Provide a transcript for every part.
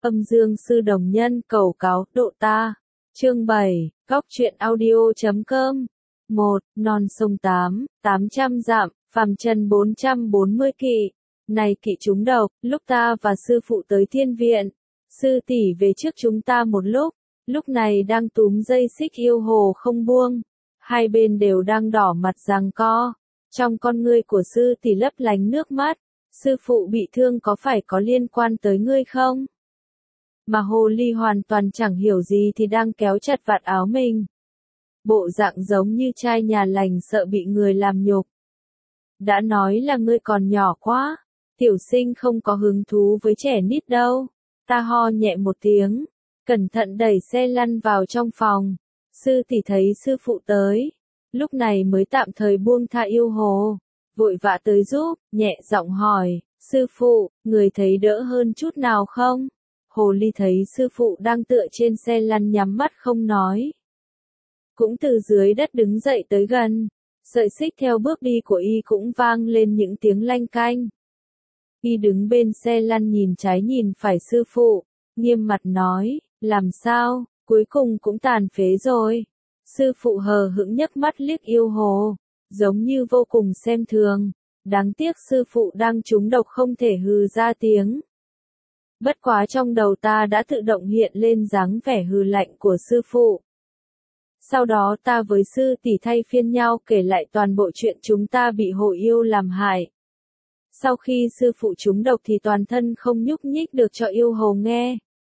Âm dương sư đồng nhân cầu cáo độ ta. Chương 7, Góc truyện audio.com. 1. Non sông 800 dặm, phàm trần 440 kỵ. Này kỵ chúng độc, lúc ta và sư phụ tới thiên viện, sư tỷ về trước chúng ta một lúc này đang túm dây xích yêu hồ không buông. Hai bên đều đang đỏ mặt giằng co. Trong con ngươi của sư tỷ lấp lánh nước mắt. Sư phụ bị thương có phải có liên quan tới ngươi không? Mà hồ ly hoàn toàn chẳng hiểu gì thì đang kéo chặt vạt áo mình. Bộ dạng giống như trai nhà lành sợ bị người làm nhục. Đã nói là ngươi còn nhỏ quá. Tiểu sinh không có hứng thú với trẻ nít đâu. Ta ho nhẹ một tiếng. Cẩn thận đẩy xe lăn vào trong phòng. Sư tỷ thấy sư phụ tới. Lúc này mới tạm thời buông tha yêu hồ. Vội vã tới giúp, nhẹ giọng hỏi. Sư phụ, người thấy đỡ hơn chút nào không? Hồ ly thấy sư phụ đang tựa trên xe lăn nhắm mắt không nói. Cũng từ dưới đất đứng dậy tới gần. Sợi xích theo bước đi của y cũng vang lên những tiếng lanh canh. Y đứng bên xe lăn nhìn trái nhìn phải sư phụ, nghiêm mặt nói, làm sao, cuối cùng cũng tàn phế rồi. Sư phụ hờ hững nhấc mắt liếc yêu hồ, giống như vô cùng xem thường. Đáng tiếc sư phụ đang trúng độc không thể hừ ra tiếng. Bất quá trong đầu ta đã tự động hiện lên dáng vẻ hừ lạnh của sư phụ. Sau đó ta với sư tỷ thay phiên nhau kể lại toàn bộ chuyện chúng ta bị hồ yêu làm hại. Sau khi sư phụ trúng độc thì toàn thân không nhúc nhích được cho yêu hồ nghe.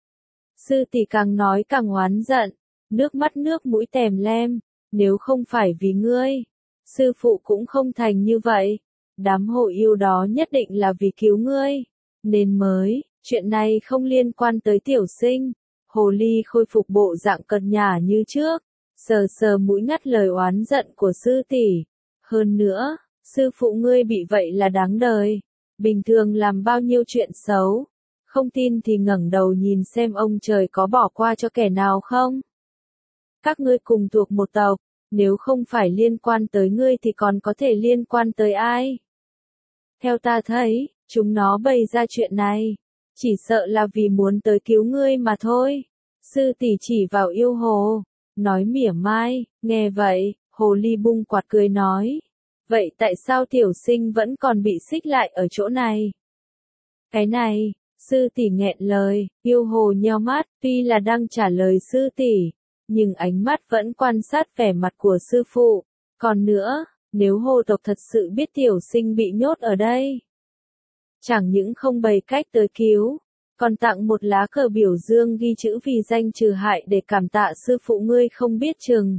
Sư tỷ càng nói càng oán giận, nước mắt nước mũi tèm lem, nếu không phải vì ngươi, sư phụ cũng không thành như vậy. Đám hồ yêu đó nhất định là vì cứu ngươi, nên mới, chuyện này không liên quan tới tiểu sinh. Hồ ly khôi phục bộ dạng cợt nhả như trước, sờ sờ mũi ngắt lời oán giận của sư tỷ. Hơn nữa, sư phụ ngươi bị vậy là đáng đời. Bình thường làm bao nhiêu chuyện xấu. Không tin thì ngẩng đầu nhìn xem ông trời có bỏ qua cho kẻ nào không. Các ngươi cùng thuộc một tộc, nếu không phải liên quan tới ngươi thì còn có thể liên quan tới ai? Theo ta thấy, chúng nó bày ra chuyện này, chỉ sợ là vì muốn tới cứu ngươi mà thôi. Sư tỷ chỉ vào yêu hồ, nói mỉa mai. Nghe vậy, hồ ly bung quạt cười nói. Vậy tại sao tiểu sinh vẫn còn bị xích lại ở chỗ này? Cái này, sư tỷ nghẹn lời, yêu hồ nheo mắt, tuy là đang trả lời sư tỷ, nhưng ánh mắt vẫn quan sát vẻ mặt của sư phụ. Còn nữa, nếu hồ tộc thật sự biết tiểu sinh bị nhốt ở đây, chẳng những không bày cách tới cứu, còn tặng một lá cờ biểu dương ghi chữ vì danh trừ hại để cảm tạ sư phụ ngươi không biết chừng.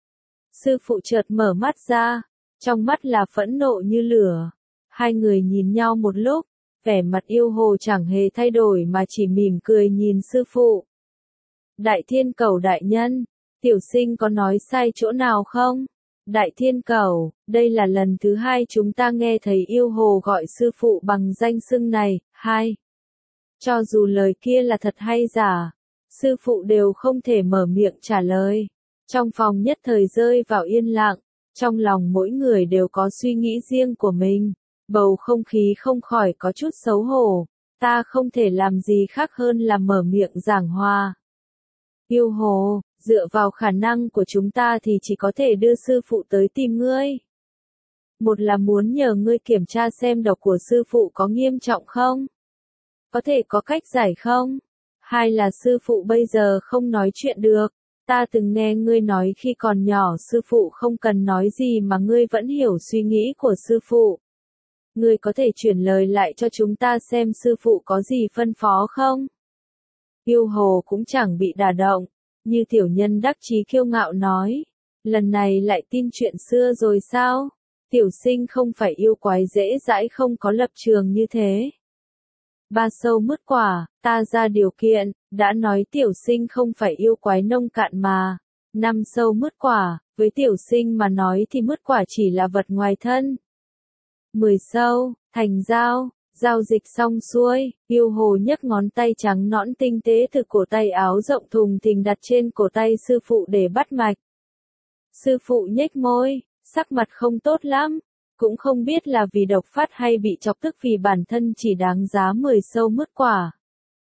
Sư phụ chợt mở mắt ra. Trong mắt là phẫn nộ như lửa. Hai người nhìn nhau một lúc, vẻ mặt yêu hồ chẳng hề thay đổi mà chỉ mỉm cười nhìn sư phụ. Đại thiên cẩu đại nhân, tiểu sinh có nói sai chỗ nào không? Đại thiên cẩu, đây là lần thứ hai chúng ta nghe thấy yêu hồ gọi sư phụ bằng danh xưng này. Hai, cho dù lời kia là thật hay giả, sư phụ đều không thể mở miệng trả lời. Trong phòng nhất thời rơi vào yên lặng. Trong lòng mỗi người đều có suy nghĩ riêng của mình, bầu không khí không khỏi có chút xấu hổ. Ta không thể làm gì khác hơn là mở miệng giảng hòa. Yêu hồ, dựa vào khả năng của chúng ta thì chỉ có thể đưa sư phụ tới tìm ngươi. Một là muốn nhờ ngươi kiểm tra xem độc của sư phụ có nghiêm trọng không? Có thể có cách giải không? Hai là sư phụ bây giờ không nói chuyện được. Ta từng nghe ngươi nói khi còn nhỏ sư phụ không cần nói gì mà ngươi vẫn hiểu suy nghĩ của sư phụ. Ngươi có thể chuyển lời lại cho chúng ta xem sư phụ có gì phân phó không? Yêu hồ cũng chẳng bị đả động, như tiểu nhân đắc chí kiêu ngạo nói. Lần này lại tin chuyện xưa rồi sao? Tiểu sinh không phải yêu quái dễ dãi không có lập trường như thế. Ba sâu mứt quả, ta ra điều kiện, đã nói tiểu sinh không phải yêu quái nông cạn mà. Năm sâu mứt quả, với tiểu sinh mà nói thì mứt quả chỉ là vật ngoài thân. 10 sâu, thành giao, giao dịch xong xuôi, yêu hồ nhấc ngón tay trắng nõn tinh tế từ cổ tay áo rộng thùng thình đặt trên cổ tay sư phụ để bắt mạch. Sư phụ nhếch môi, sắc mặt không tốt lắm. Cũng không biết là vì độc phát hay bị chọc tức vì bản thân chỉ đáng giá 10 sâu mứt quả.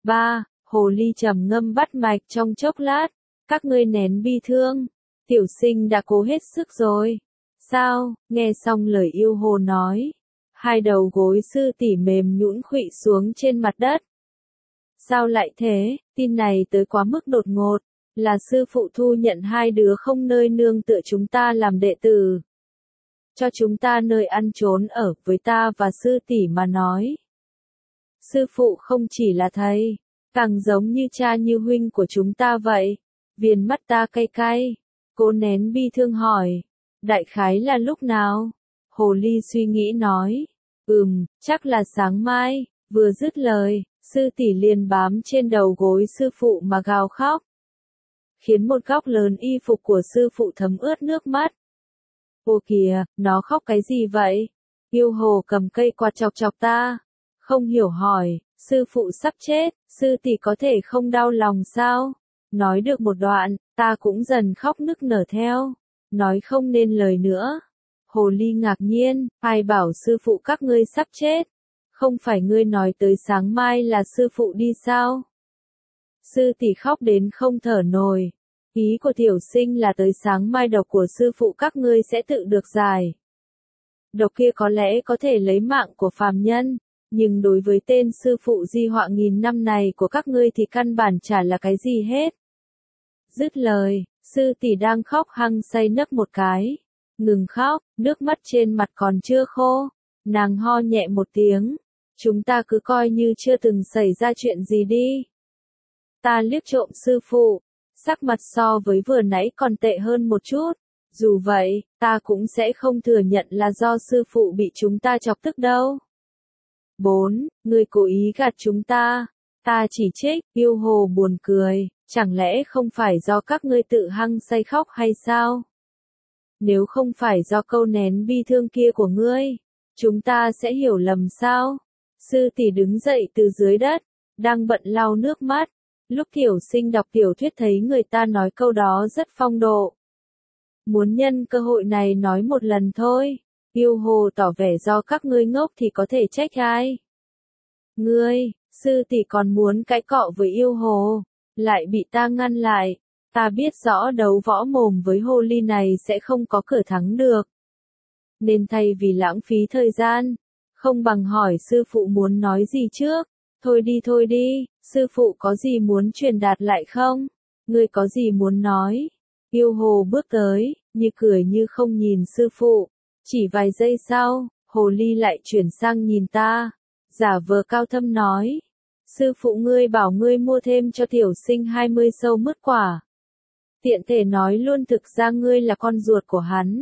3. Hồ ly trầm ngâm bắt mạch trong chốc lát. Các ngươi nén bi thương. Tiểu sinh đã cố hết sức rồi. Sao? Nghe xong lời yêu hồ nói. Hai đầu gối sư tỷ mềm nhũn khuỵu xuống trên mặt đất. Sao lại thế? Tin này tới quá mức đột ngột. Là sư phụ thu nhận hai đứa không nơi nương tựa chúng ta làm đệ tử. Cho chúng ta nơi ăn trốn ở với ta và sư tỷ mà nói. Sư phụ không chỉ là thầy, càng giống như cha như huynh của chúng ta vậy. Viền mắt ta cay cay. Cô nén bi thương hỏi. Đại khái là lúc nào? Hồ ly suy nghĩ nói. Chắc là sáng mai. Vừa dứt lời, sư tỷ liền bám trên đầu gối sư phụ mà gào khóc. Khiến một góc lớn y phục của sư phụ thấm ướt nước mắt. Ô kìa, nó khóc cái gì vậy? Yêu hồ cầm cây quạt chọc chọc ta. Không hiểu hỏi, sư phụ sắp chết, sư tỷ có thể không đau lòng sao? Nói được một đoạn, ta cũng dần khóc nức nở theo. Nói không nên lời nữa. Hồ ly ngạc nhiên, ai bảo sư phụ các ngươi sắp chết? Không phải ngươi nói tới sáng mai là sư phụ đi sao? Sư tỷ khóc đến không thở nổi. Ý của tiểu sinh là tới sáng mai độc của sư phụ các ngươi sẽ tự được giải. Độc kia có lẽ có thể lấy mạng của phàm nhân, nhưng đối với tên sư phụ di họa nghìn năm này của các ngươi thì căn bản chả là cái gì hết. Dứt lời, sư tỷ đang khóc hăng say nấc một cái. Ngừng khóc, nước mắt trên mặt còn chưa khô. Nàng ho nhẹ một tiếng. Chúng ta cứ coi như chưa từng xảy ra chuyện gì đi. Ta liếc trộm sư phụ. Sắc mặt so với vừa nãy còn tệ hơn một chút. Dù vậy, ta cũng sẽ không thừa nhận là do sư phụ bị chúng ta chọc tức đâu. 4. Người cố ý gạt chúng ta. Ta chỉ trích, yêu hồ buồn cười. Chẳng lẽ không phải do các ngươi tự hăng say khóc hay sao? Nếu không phải do câu nén bi thương kia của ngươi, chúng ta sẽ hiểu lầm sao? Sư tỷ đứng dậy từ dưới đất, đang bận lau nước mắt. Lúc tiểu sinh đọc tiểu thuyết thấy người ta nói câu đó rất phong độ. Muốn nhân cơ hội này nói một lần thôi. Yêu hồ tỏ vẻ do các ngươi ngốc thì có thể trách ai? Ngươi, sư tỷ còn muốn cãi cọ với yêu hồ, lại bị ta ngăn lại. Ta biết rõ đấu võ mồm với hồ ly này sẽ không có cửa thắng được. Nên thay vì lãng phí thời gian, không bằng hỏi sư phụ muốn nói gì trước. Thôi đi, sư phụ có gì muốn truyền đạt lại không? Ngươi có gì muốn nói? Yêu hồ bước tới, như cười như không nhìn sư phụ. Chỉ vài giây sau, hồ ly lại chuyển sang nhìn ta. Giả vờ cao thâm nói. Sư phụ ngươi bảo ngươi mua thêm cho tiểu sinh 20 sâu mứt quả. Tiện thể nói luôn thực ra ngươi là con ruột của hắn.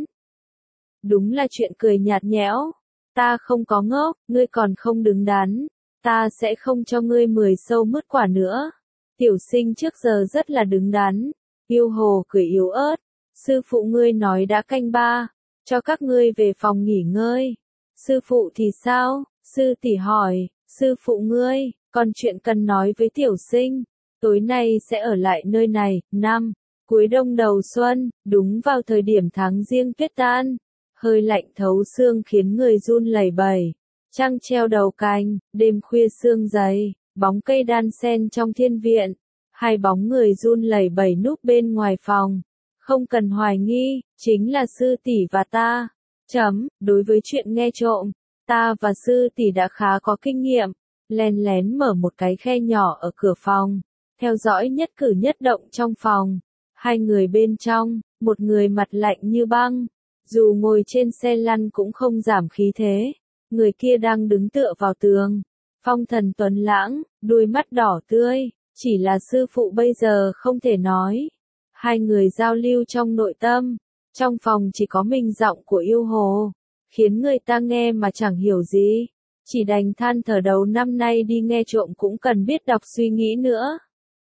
Đúng là chuyện cười nhạt nhẽo. Ta không có ngốc, ngươi còn không đứng đắn. Ta sẽ không cho ngươi 10 sâu mứt quả nữa. Tiểu sinh trước giờ rất là đứng đắn. Yêu hồ cười yếu ớt. Sư phụ ngươi nói đã canh 3. Cho các ngươi về phòng nghỉ ngơi. Sư phụ thì sao? Sư tỷ hỏi. Sư phụ ngươi, còn chuyện cần nói với tiểu sinh. Tối nay sẽ ở lại nơi này. 5. Cuối đông đầu xuân, đúng vào thời điểm tháng giêng tuyết tan. Hơi lạnh thấu xương khiến người run lẩy bẩy. Trăng treo đầu cành, đêm khuya sương dày, bóng cây đan xen trong thiên viện. Hai bóng người run lẩy bẩy núp bên ngoài phòng. Không cần hoài nghi, chính là sư tỷ và ta. Đối với chuyện nghe trộm, ta và sư tỷ đã khá có kinh nghiệm. Len lén mở một cái khe nhỏ ở cửa phòng, theo dõi nhất cử nhất động trong phòng. Hai người bên trong, một người mặt lạnh như băng, dù ngồi trên xe lăn cũng không giảm khí thế. Người kia đang đứng tựa vào tường, phong thần tuấn lãng, đôi mắt đỏ tươi, chỉ là sư phụ bây giờ không thể nói. Hai người giao lưu trong nội tâm, trong phòng chỉ có mình giọng của yêu hồ, khiến người ta nghe mà chẳng hiểu gì, chỉ đành than thở đầu năm nay đi nghe trộm cũng cần biết đọc suy nghĩ nữa.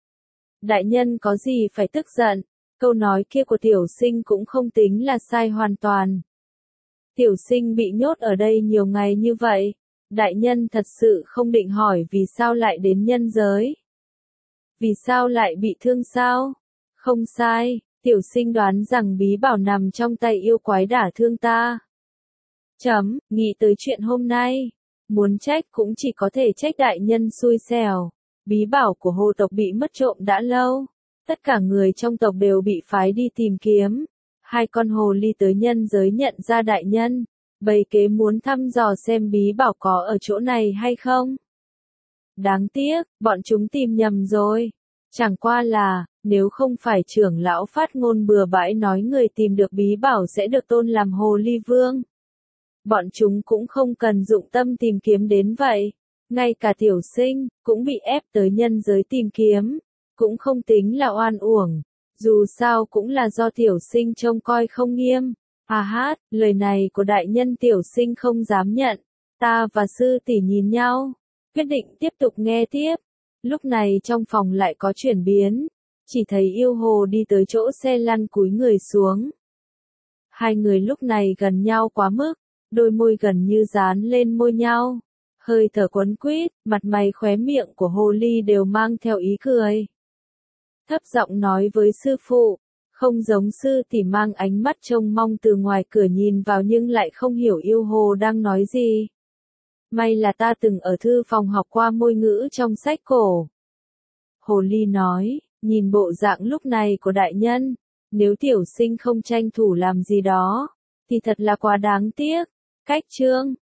Đại nhân có gì phải tức giận, câu nói kia của tiểu sinh cũng không tính là sai hoàn toàn. Tiểu sinh bị nhốt ở đây nhiều ngày như vậy, đại nhân thật sự không định hỏi vì sao lại đến nhân giới. Vì sao lại bị thương sao? Không sai, tiểu sinh đoán rằng bí bảo nằm trong tay yêu quái đả thương ta. Nghĩ tới chuyện hôm nay, muốn trách cũng chỉ có thể trách đại nhân xui xẻo. Bí bảo của hồ tộc bị mất trộm đã lâu. Tất cả người trong tộc đều bị phái đi tìm kiếm. Hai con hồ ly tới nhân giới nhận ra đại nhân. Bày kế muốn thăm dò xem bí bảo có ở chỗ này hay không. Đáng tiếc, bọn chúng tìm nhầm rồi. Chẳng qua là, nếu không phải trưởng lão phát ngôn bừa bãi nói người tìm được bí bảo sẽ được tôn làm hồ ly vương. Bọn chúng cũng không cần dụng tâm tìm kiếm đến vậy. Ngay cả tiểu sinh, cũng bị ép tới nhân giới tìm kiếm. Cũng không tính là oan uổng. Dù sao cũng là do tiểu sinh trông coi không nghiêm. Lời này của đại nhân tiểu sinh không dám nhận. Ta và sư tỷ nhìn nhau. Quyết định tiếp tục nghe tiếp. Lúc này trong phòng lại có chuyển biến. Chỉ thấy yêu hồ đi tới chỗ xe lăn cúi người xuống. Hai người lúc này gần nhau quá mức. Đôi môi gần như dán lên môi nhau. Hơi thở quấn quýt, mặt mày khóe miệng của hồ ly đều mang theo ý cười. Thấp giọng nói với sư phụ, không giống sư tỷ mang ánh mắt trông mong từ ngoài cửa nhìn vào nhưng lại không hiểu yêu hồ đang nói gì. May là ta từng ở thư phòng học qua môi ngữ trong sách cổ. Hồ ly nói, nhìn bộ dạng lúc này của đại nhân, nếu tiểu sinh không tranh thủ làm gì đó, thì thật là quá đáng tiếc. Cách chương